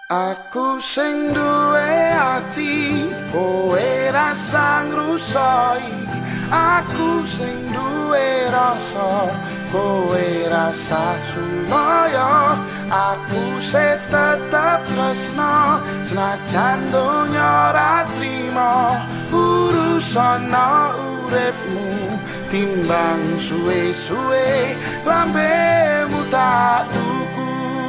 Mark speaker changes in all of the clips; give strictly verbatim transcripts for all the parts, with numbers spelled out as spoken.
Speaker 1: Aku sing duwe ati, kowe rasa ngrusoi. Aku sing duwe rasa, kowe rasa sulaya. Aku se tetep tresno, senajan donya ora trimo. Urusana uripmu, timbang suwe-suwe lambemu tak tuku.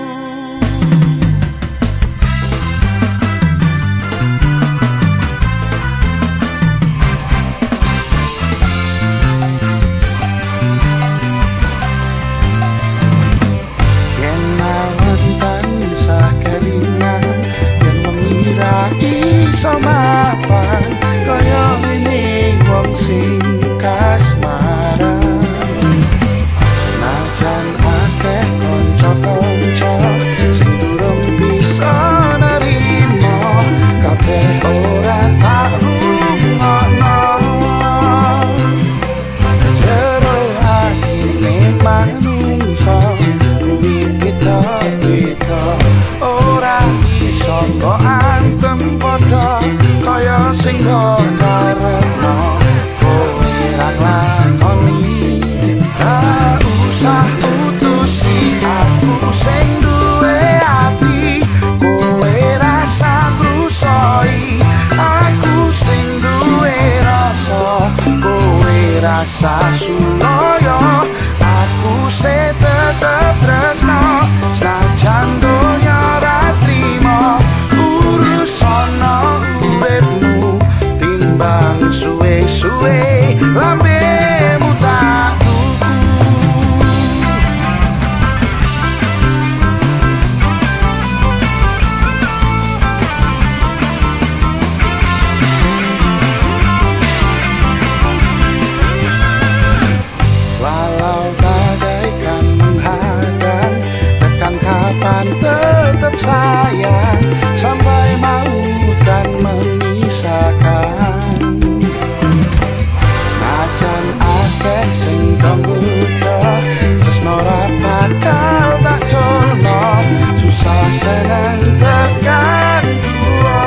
Speaker 1: Iso mapan kaya ngene wong sing kasmaran. Senajan akeh kanca-kanca sing durung bisa nerima, kabeh ora tak rungokno. Jero atine manungsa kuwi beda-beda, ora iso mbok kaya sing mbok karepno. Kowe ra lakoni, ra usah utusi aku sing duwe ati. Kowe rasa ngrusoi, aku sing duwe rasa, kowe rasa sulaya. Aku se tetep tresno, senajan donya ra trimo. Urusana uripmu, timbang suwe-suwe lambemu tak tuku. Walau bagaikan menghadang, tekan kapan tetap sayang, sampai maut kan memisahkan. Najan akeh sing kanggoda, tresno ra bakal tak colno. Susah seneng tekan duo,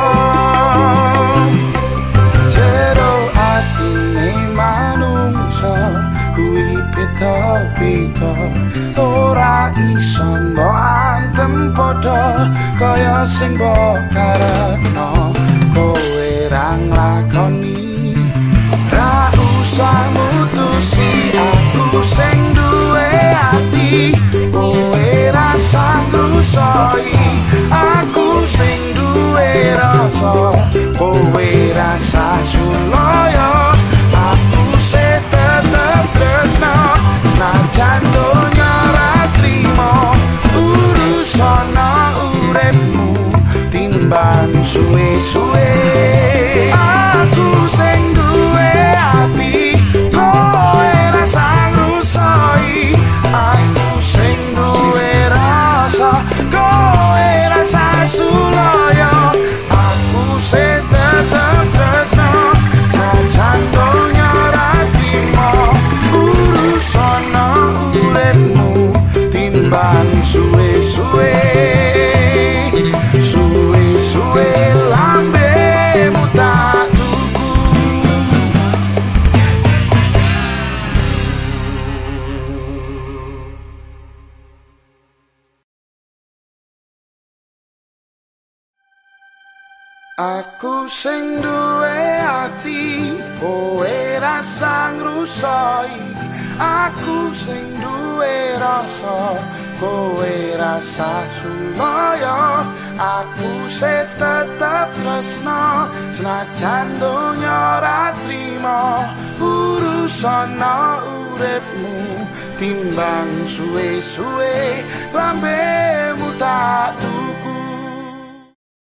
Speaker 1: jero atine manungsa kuwi beda-beda, ora iso mbok antem padha kaya sing mbok karepno. Kowe ra nglakoni, ra usah mutusi aku sing duwe ati. Kowe rasa ngrusoi, aku sing duwe rasa, kowe rasa sulaya. Aku se tetep tresno, senajan donya ra trimo. Urusana uripmu, timbang suwe-suwe. Aku sing duwe ati, kowe rasa ngrusoi. Aku sing duwe rasa, kowe rasa sulaya. Aku se tetep tresno, senajan donya ra trimo. Urusana uripmu, timbang suwe-suwe. Suwe-suwe lambemu tak tuku. Aku sing duwe ati, kowe rasa ngrusoi. Aku sing duwe rasa, kowe rasa sulaya. Aku se tetep tresno, senajan donya ra trimo. Urusana uripmu, timbang suwe-suwe lambemu tak tuku.